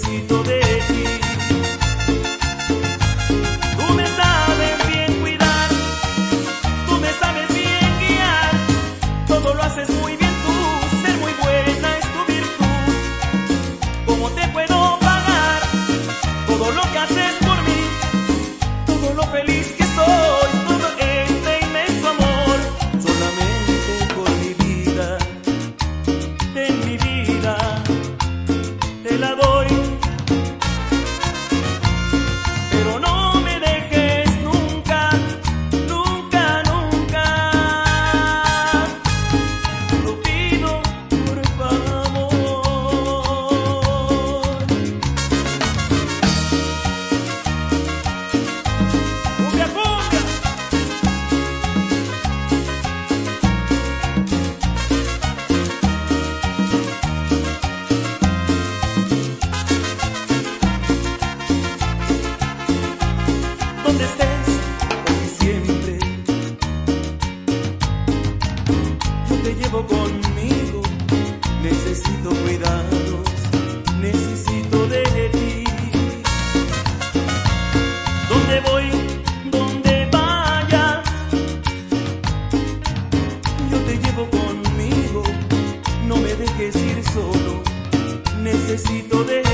necesito de ti. Tú me sabes bien cuidar, tú me sabes bien guiar, todo lo haces muy bien tú, ser muy buena es tu virtud. ¿Cómo te puedo pagar todo lo que haces por mí? Todo lo feliz que soy, todo este inmenso amor, solamente con mi vida, en mi vida, te la doy. Pero no me dejes nunca, nunca, nunca, lo pido por favor. Cumbia, cumbia. Donde estés, aquí siempre, yo te llevo conmigo, necesito cuidados, necesito de ti. Donde voy, donde vayas, yo te llevo conmigo, no me dejes ir solo, necesito de ti.